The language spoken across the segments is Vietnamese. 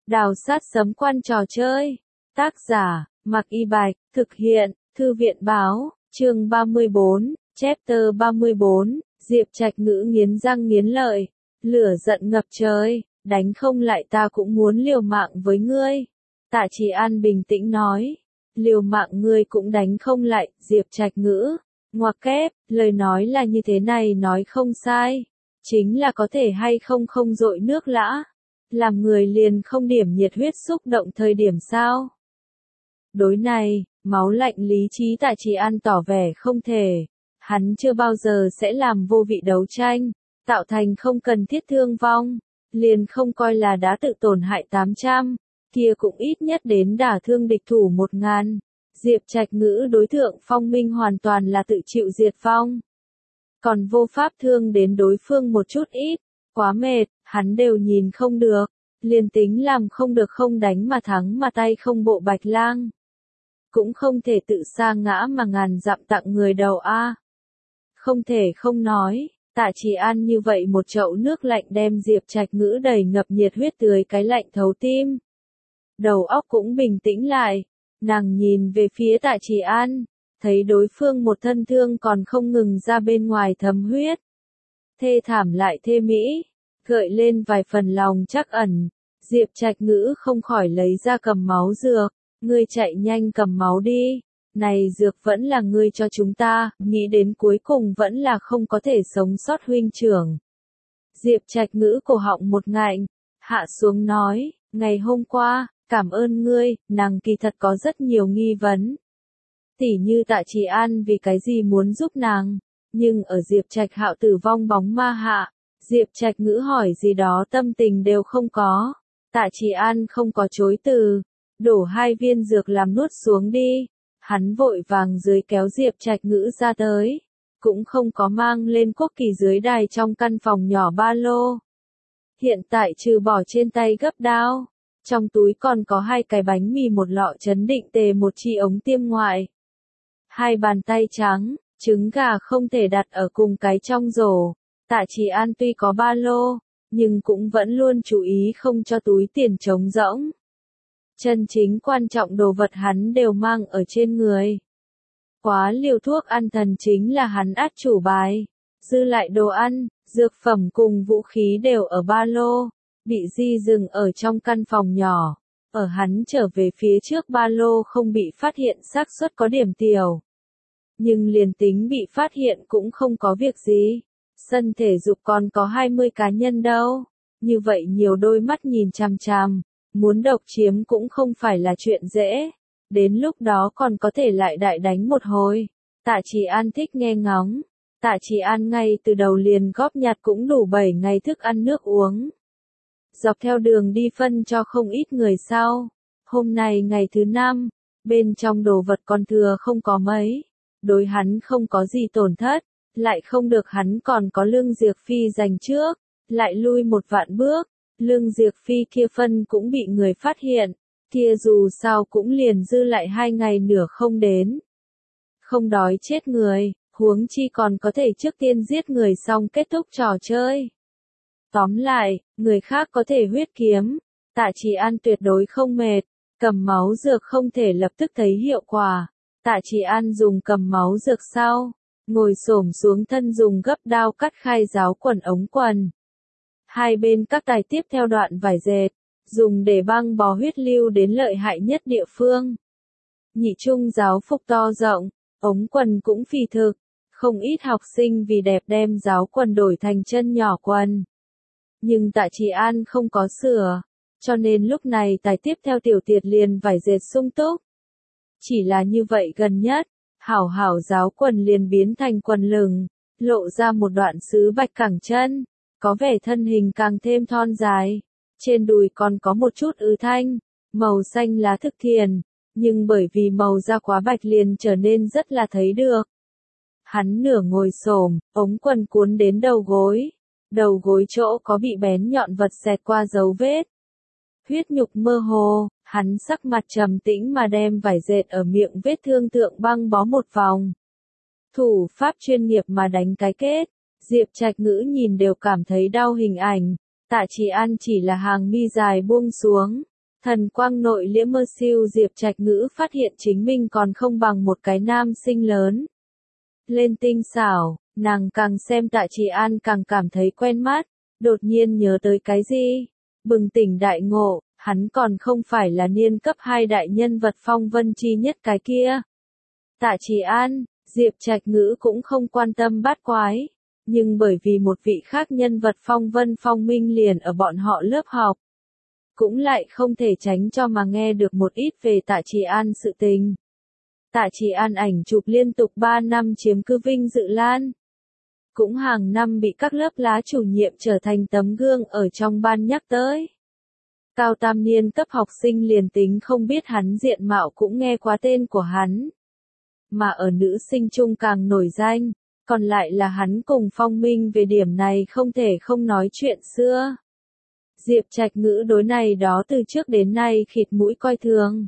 Đào sát sấm quan trò chơi. Tác giả, Mạc Y Bạch, thực hiện, Thư viện báo, chương 34, chapter 34, Diệp Trạch Ngữ nghiến răng nghiến lợi, lửa giận ngập trời, đánh không lại ta cũng muốn liều mạng với ngươi. Tạ Trì An bình tĩnh nói, liều mạng ngươi cũng đánh không lại, Diệp Trạch Ngữ, ngoặc kép, lời nói là như thế này nói không sai, chính là có thể hay không không dội nước lã. Làm người liền không điểm nhiệt huyết xúc động thời điểm sao? Đối này, máu lạnh lý trí Tạ Trì An tỏ vẻ không thể. Hắn chưa bao giờ sẽ làm vô vị đấu tranh, tạo thành không cần thiết thương vong. Liền không coi là đã tự tổn hại 800, kia cũng ít nhất đến đả thương địch thủ 1000. Diệp Trạch Ngữ đối tượng Phong Minh hoàn toàn là tự chịu diệt vong. Còn vô pháp thương đến đối phương một chút ít. Quá mệt, hắn đều nhìn không được, liền tính làm không được không đánh mà thắng mà tay không bộ Bạch Lang. Cũng không thể tự sa ngã mà ngàn dặm tặng người đầu a. Không thể không nói, Tạ Trì An như vậy một chậu nước lạnh đem Diệp Trạch Ngữ đầy ngập nhiệt huyết tưới cái lạnh thấu tim. Đầu óc cũng bình tĩnh lại, nàng nhìn về phía Tạ Trì An, thấy đối phương một thân thương còn không ngừng ra bên ngoài thấm huyết. Thê thảm lại thê mỹ, gợi lên vài phần lòng trắc ẩn, Diệp Trạch Ngữ không khỏi lấy ra cầm máu dược, ngươi chạy nhanh cầm máu đi, này dược vẫn là ngươi cho chúng ta, nghĩ đến cuối cùng vẫn là không có thể sống sót huynh trưởng. Diệp Trạch Ngữ cổ họng một ngạnh, hạ xuống nói, ngày hôm qua, cảm ơn ngươi, nàng kỳ thật có rất nhiều nghi vấn. Tỉ như Tạ Trì An vì cái gì muốn giúp nàng, nhưng ở Diệp Trạch Hạo tử vong bóng ma hạ, Diệp Trạch Ngữ hỏi gì đó tâm tình đều không có. Tạ Trì An không có chối từ, đổ 2 viên dược làm nuốt xuống đi. Hắn vội vàng dưới kéo Diệp Trạch Ngữ ra tới, cũng không có mang lên quốc kỳ dưới đài trong căn phòng nhỏ ba lô. Hiện tại trừ bỏ trên tay gấp đao, trong túi còn có 2 cái bánh mì, một lọ chấn định tề, một chi ống tiêm ngoại. 2 bàn tay trắng, trứng gà không thể đặt ở cùng cái trong rổ. Tạ Trì An tuy có ba lô, nhưng cũng vẫn luôn chú ý không cho túi tiền trống rỗng. Chân chính quan trọng đồ vật hắn đều mang ở trên người. Quá liều thuốc an thần chính là hắn át chủ bài. Dư lại đồ ăn, dược phẩm cùng vũ khí đều ở ba lô, bị di dừng ở trong căn phòng nhỏ. Ở hắn trở về phía trước ba lô không bị phát hiện xác suất có điểm tiểu. Nhưng liền tính bị phát hiện cũng không có việc gì. Sân thể dục còn có 20 cá nhân đâu. Như vậy nhiều đôi mắt nhìn chằm chằm, muốn độc chiếm cũng không phải là chuyện dễ. Đến lúc đó còn có thể lại đại đánh một hồi. Tạ Trì An thích nghe ngóng. Tạ Trì An ngay từ đầu liền góp nhặt cũng đủ 7 ngày thức ăn nước uống. Dọc theo đường đi phân cho không ít người sau. Hôm nay ngày thứ 5, bên trong đồ vật còn thừa không có mấy. Đối hắn không có gì tổn thất, lại không được hắn còn có Lương Diệp Phi giành trước, lại lui 1 vạn bước, Lương Diệp Phi kia phân cũng bị người phát hiện, kia dù sao cũng liền dư lại 2 ngày nửa không đến. Không đói chết người, huống chi còn có thể trước tiên giết người xong kết thúc trò chơi. Tóm lại, người khác có thể huyết kiếm, Tạ Trì An tuyệt đối không mệt, cầm máu dược không thể lập tức thấy hiệu quả. Tạ Trì An dùng cầm máu dược sau, ngồi xổm xuống thân dùng gấp đao cắt khai giáo quần ống quần. 2 bên các tài tiếp theo đoạn vải dệt, dùng để băng bó huyết lưu đến lợi hại nhất địa phương. Nhị trung giáo phục to rộng, ống quần cũng phi thực, không ít học sinh vì đẹp đem giáo quần đổi thành chân nhỏ quần. Nhưng Tạ Trì An không có sửa, cho nên lúc này tài tiếp theo tiểu tiệt liền vải dệt sung túc. Chỉ là như vậy gần nhất, hảo giáo quần liền biến thành quần lửng, lộ ra một đoạn sứ bạch cẳng chân, có vẻ thân hình càng thêm thon dài, trên đùi còn có một chút ứ thanh, màu xanh lá thực thiền, nhưng bởi vì màu da quá bạch liền trở nên rất là thấy được. Hắn nửa ngồi xổm, ống quần cuốn đến đầu gối chỗ có bị bén nhọn vật xẹt qua dấu vết. Huyết nhục mơ hồ, hắn sắc mặt trầm tĩnh mà đem vải dệt ở miệng vết thương thượng băng bó một vòng. Thủ pháp chuyên nghiệp mà đánh cái kết, Diệp Trạch Ngữ nhìn đều cảm thấy đau hình ảnh. Tạ Trì An chỉ là hàng mi dài buông xuống, Thần quang nội liễm mơ siêu Diệp Trạch Ngữ phát hiện chính mình còn không bằng một cái nam sinh lớn. Lên tinh xảo, nàng càng xem Tạ Trì An càng cảm thấy quen mắt, đột nhiên nhớ tới cái gì? Bừng tỉnh đại ngộ, hắn còn không phải là niên cấp 2 đại nhân vật phong vân chi nhất cái kia. Tạ Trì An, Diệp Trạch Ngữ cũng không quan tâm bát quái, nhưng bởi vì một vị khác nhân vật phong vân phong minh liền ở bọn họ lớp học, cũng lại không thể tránh cho mà nghe được một ít về Tạ Trì An sự tình. Tạ Trì An ảnh chụp liên tục 3 năm chiếm cứ vinh dự lan. Cũng hàng năm bị các lớp lá chủ nhiệm trở thành tấm gương ở trong ban nhắc tới. Cao tam niên cấp học sinh liền tính không biết hắn diện mạo cũng nghe qua tên của hắn. Mà ở nữ sinh trung càng nổi danh, còn lại là hắn cùng Phong Minh về điểm này không thể không nói chuyện xưa. Diệp Trạch Ngữ đối này đó từ trước đến nay khịt mũi coi thường.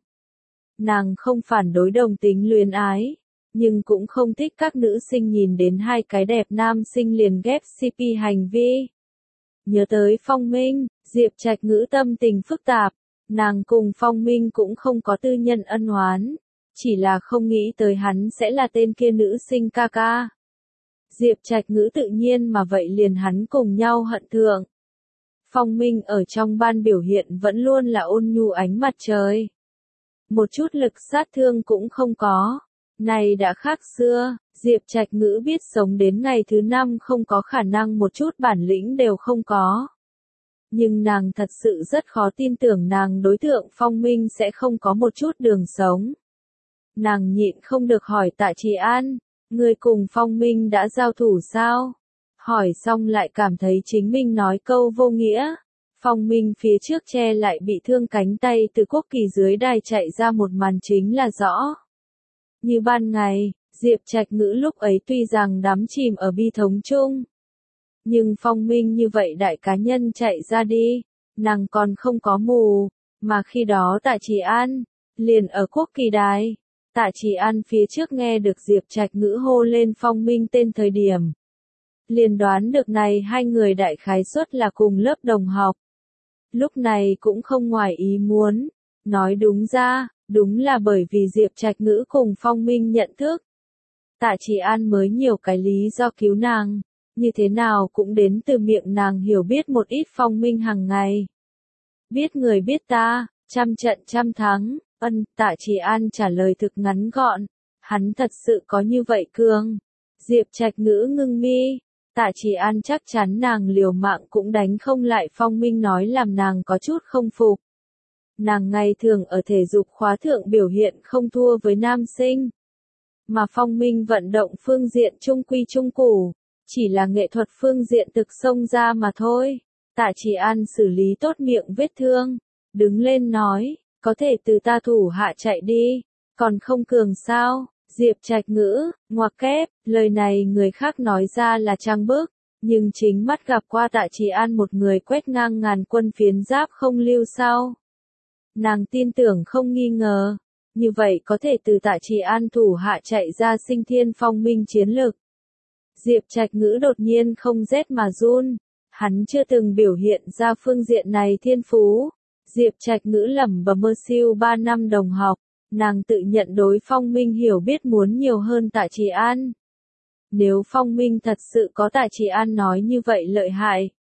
Nàng không phản đối đồng tính luyến ái, nhưng cũng không thích các nữ sinh nhìn đến hai cái đẹp nam sinh liền ghép CP hành vi. Nhớ tới Phong Minh, Diệp Trạch Ngữ tâm tình phức tạp, nàng cùng Phong Minh cũng không có tư nhân ân oán, chỉ là không nghĩ tới hắn sẽ là tên kia nữ sinh ca ca. Diệp Trạch Ngữ tự nhiên mà vậy liền hắn cùng nhau hận thượng. Phong Minh ở trong ban biểu hiện vẫn luôn là ôn nhu ánh mặt trời. Một chút lực sát thương cũng không có. Này đã khác xưa, Diệp Trạch Ngữ biết sống đến ngày thứ 5 không có khả năng một chút bản lĩnh đều không có. Nhưng nàng thật sự rất khó tin tưởng nàng đối tượng Phong Minh sẽ không có một chút đường sống. Nàng nhịn không được hỏi Tạ Trì An, người cùng Phong Minh đã giao thủ sao? Hỏi xong lại cảm thấy chính mình nói câu vô nghĩa. Phong Minh phía trước che lại bị thương cánh tay từ quốc kỳ dưới đài chạy ra một màn chính là rõ. Như ban ngày, Diệp Trạch Ngữ lúc ấy tuy rằng đắm chìm ở bi thống chung. Nhưng Phong Minh như vậy đại cá nhân chạy ra đi, nàng còn không có mù, mà khi đó Tạ Trì An, liền ở quốc kỳ đài. Tạ Trì An phía trước nghe được Diệp Trạch Ngữ hô lên Phong Minh tên thời điểm. Liền đoán được này hai người đại khái suất là cùng lớp đồng học. Lúc này cũng không ngoài ý muốn, nói đúng ra, đúng là bởi vì Diệp Trạch Ngữ cùng Phong Minh nhận thức. Tạ Trì An mới nhiều cái lý do cứu nàng, như thế nào cũng đến từ miệng nàng hiểu biết một ít Phong Minh hàng ngày. Biết người biết ta, trăm trận trăm thắng, Tạ Trì An trả lời thực ngắn gọn, hắn thật sự có như vậy cường. Diệp Trạch Ngữ ngưng mi. Tạ Trì An chắc chắn nàng liều mạng cũng đánh không lại Phong Minh nói làm nàng có chút không phục. Nàng ngày thường ở thể dục khóa thượng biểu hiện không thua với nam sinh. Mà Phong Minh vận động phương diện trung quy trung củ, chỉ là nghệ thuật phương diện thực xông ra mà thôi. Tạ Trì An xử lý tốt miệng vết thương, đứng lên nói, có thể từ ta thủ hạ chạy đi, còn không cường sao? Diệp Trạch Ngữ, ngoặc kép, lời này người khác nói ra là trang bức, nhưng chính mắt gặp qua Tạ Trì An một người quét ngang ngàn quân phiến giáp không lưu sau. Nàng tin tưởng không nghi ngờ, như vậy có thể từ Tạ Trì An thủ hạ chạy ra sinh thiên phong minh chiến lực. Diệp Trạch Ngữ đột nhiên không rét mà run, hắn chưa từng biểu hiện ra phương diện này thiên phú. Diệp Trạch Ngữ lẩm bẩm mơ siêu 3 năm đồng học. Nàng tự nhận đối Phong Minh hiểu biết muốn nhiều hơn Tạ Trì An. Nếu Phong Minh thật sự có Tạ Trì An nói như vậy lợi hại,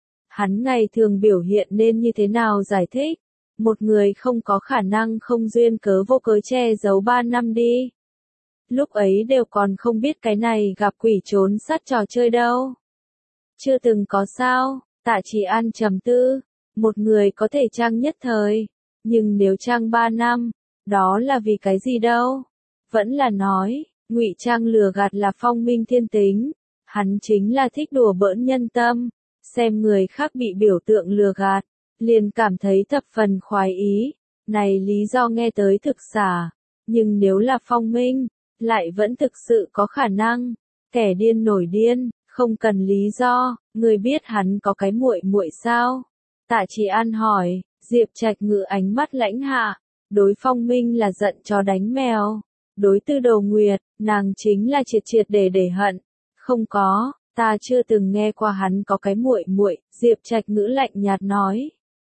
hắn ngày thường biểu hiện nên như thế nào giải thích? Một người không có khả năng không duyên cớ vô cớ che giấu 3 năm đi. Lúc ấy đều còn không biết cái này gặp quỷ trốn sát trò chơi đâu. Chưa từng có sao, Tạ Trì An trầm tư, một người có thể trang nhất thời, nhưng nếu trang 3 năm, đó là vì cái gì đâu? Vẫn là nói, ngụy trang lừa gạt là Phong Minh thiên tính, hắn chính là thích đùa bỡn nhân tâm, xem người khác bị biểu tượng lừa gạt, liền cảm thấy thập phần khoái ý, này lý do nghe tới thực xả, nhưng nếu là Phong Minh, lại vẫn thực sự có khả năng, kẻ điên nổi điên, không cần lý do, người biết hắn có cái muội muội sao? Tạ Trì An hỏi, Diệp Trạch Ngữ ánh mắt lãnh hạ. Đối Phong Minh là giận chó đánh mèo, đối Tư Đồ Nguyệt, nàng chính là triệt triệt để hận. Không có, ta chưa từng nghe qua hắn có cái muội muội, Diệp Trạch Ngữ lạnh nhạt nói.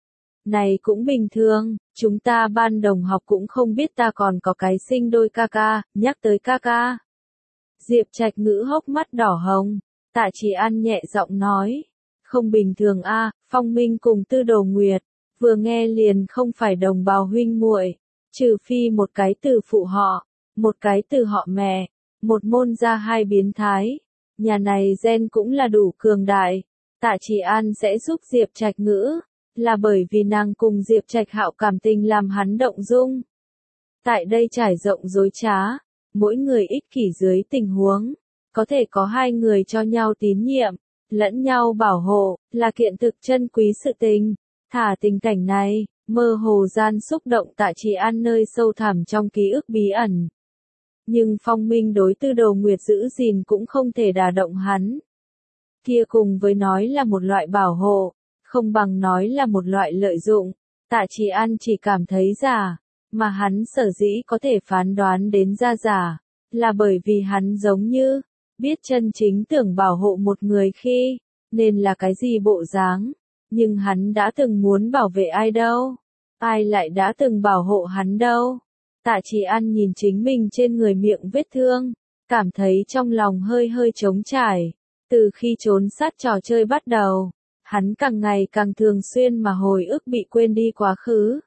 Này cũng bình thường, chúng ta ban đồng học cũng không biết ta còn có cái sinh đôi ca ca, nhắc tới ca ca. Diệp Trạch Ngữ hốc mắt đỏ hồng, Tạ Chỉ An nhẹ giọng nói, không bình thường a, Phong Minh cùng Tư Đồ Nguyệt, vừa nghe liền không phải đồng bào huynh muội, trừ phi một cái từ phụ họ, một cái từ họ mẹ, một môn gia hai biến thái. Nhà này gen cũng là đủ cường đại. Tạ Chỉ An sẽ giúp Diệp Trạch Ngữ, là bởi vì nàng cùng Diệp Trạch Hạo cảm tình làm hắn động dung. Tại đây trải rộng dối trá, mỗi người ích kỷ dưới tình huống, có thể có hai người cho nhau tín nhiệm, lẫn nhau bảo hộ, là kiện thực chân quý sự tình. Thả tình cảnh này, mơ hồ gian xúc động Tạ Chỉ An nơi sâu thẳm trong ký ức bí ẩn. Nhưng Phong Minh đối Tư Đồ Nguyệt giữ gìn cũng không thể đả động hắn. Kia cùng với nói là một loại bảo hộ, không bằng nói là một loại lợi dụng. Tạ Chỉ An chỉ cảm thấy giả, mà hắn sở dĩ có thể phán đoán đến ra giả, là bởi vì hắn giống như, biết chân chính tưởng bảo hộ một người khi, nên là cái gì bộ dáng, nhưng hắn đã từng muốn bảo vệ ai đâu, ai lại đã từng bảo hộ hắn đâu. Tạ Chỉ An nhìn chính mình trên người miệng vết thương, cảm thấy trong lòng hơi hơi trống trải. Từ khi trốn sát trò chơi bắt đầu, hắn càng ngày càng thường xuyên mà hồi ức bị quên đi quá khứ.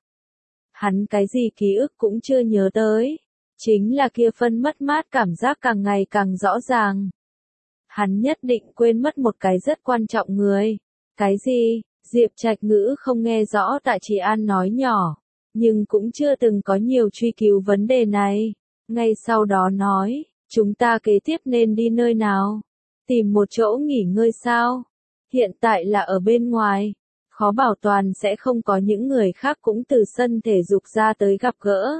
Hắn cái gì ký ức cũng chưa nhớ tới, chính là kia phân mất mát cảm giác càng ngày càng rõ ràng. Hắn nhất định quên mất một cái rất quan trọng người. Cái gì? Diệp Trạch Ngữ không nghe rõ Tạ Chỉ An nói nhỏ, nhưng cũng chưa từng có nhiều truy cứu vấn đề này. Ngay sau đó nói, chúng ta kế tiếp nên đi nơi nào? Tìm một chỗ nghỉ ngơi sao? Hiện tại là ở bên ngoài, khó bảo toàn sẽ không có những người khác cũng từ sân thể dục ra tới gặp gỡ.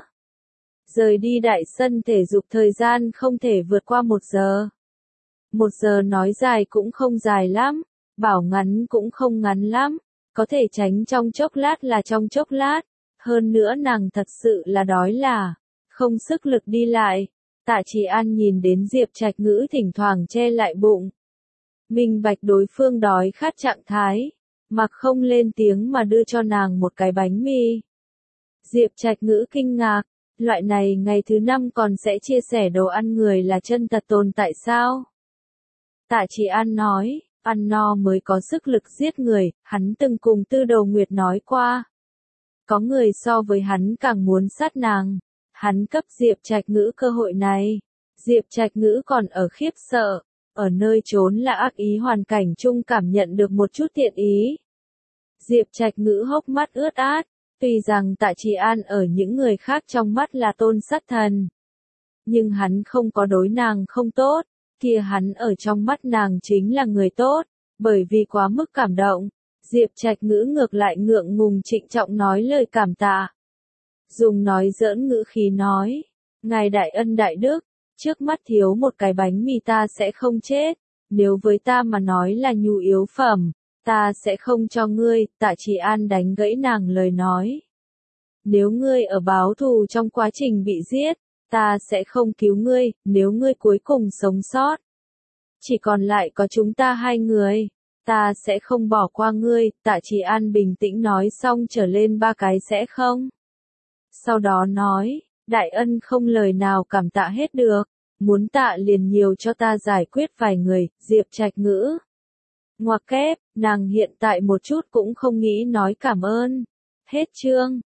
Rời đi đại sân thể dục thời gian không thể vượt qua 1 giờ. 1 giờ nói dài cũng không dài lắm, bảo ngắn cũng không ngắn lắm, có thể tránh trong chốc lát là trong chốc lát. Hơn nữa nàng thật sự là đói là, không sức lực đi lại. Tạ Chỉ An nhìn đến Diệp Trạch Ngữ thỉnh thoảng che lại bụng. Minh bạch đối phương đói khát trạng thái, mặc không lên tiếng mà đưa cho nàng một cái bánh mì. Diệp Trạch Ngữ kinh ngạc, loại này ngày thứ 5 còn sẽ chia sẻ đồ ăn người là chân thật tồn tại sao? Tạ Chỉ An nói, ăn no mới có sức lực giết người, hắn từng cùng Tư Đồ Nguyệt nói qua. Có người so với hắn càng muốn sát nàng, hắn cấp Diệp Trạch Ngữ cơ hội này. Diệp Trạch Ngữ còn ở khiếp sợ, ở nơi trốn là ác ý hoàn cảnh chung cảm nhận được một chút thiện ý. Diệp Trạch Ngữ hốc mắt ướt át, tuy rằng Tạ Chỉ An ở những người khác trong mắt là tôn sát thần, nhưng hắn không có đối nàng không tốt, kia hắn ở trong mắt nàng chính là người tốt, bởi vì quá mức cảm động. Diệp Trạch Ngữ ngược lại ngượng ngùng trịnh trọng nói lời cảm tạ. Dùng nói giỡn ngữ khí nói, ngài đại ân đại đức, trước mắt thiếu một cái bánh mì ta sẽ không chết, nếu với ta mà nói là nhu yếu phẩm, ta sẽ không cho ngươi. Tạ Chỉ An đánh gãy nàng lời nói. Nếu ngươi ở báo thù trong quá trình bị giết, ta sẽ không cứu ngươi, nếu ngươi cuối cùng sống sót. Chỉ còn lại có chúng ta hai người, ta sẽ không bỏ qua ngươi. Tạ Chỉ An bình tĩnh nói xong trở lên 3 cái sẽ không. Sau đó nói, đại ân không lời nào cảm tạ hết được, muốn tạ liền nhiều cho ta giải quyết vài người. Diệp Trạch Ngữ ngoặc kép, nàng hiện tại một chút cũng không nghĩ nói cảm ơn. Hết chương.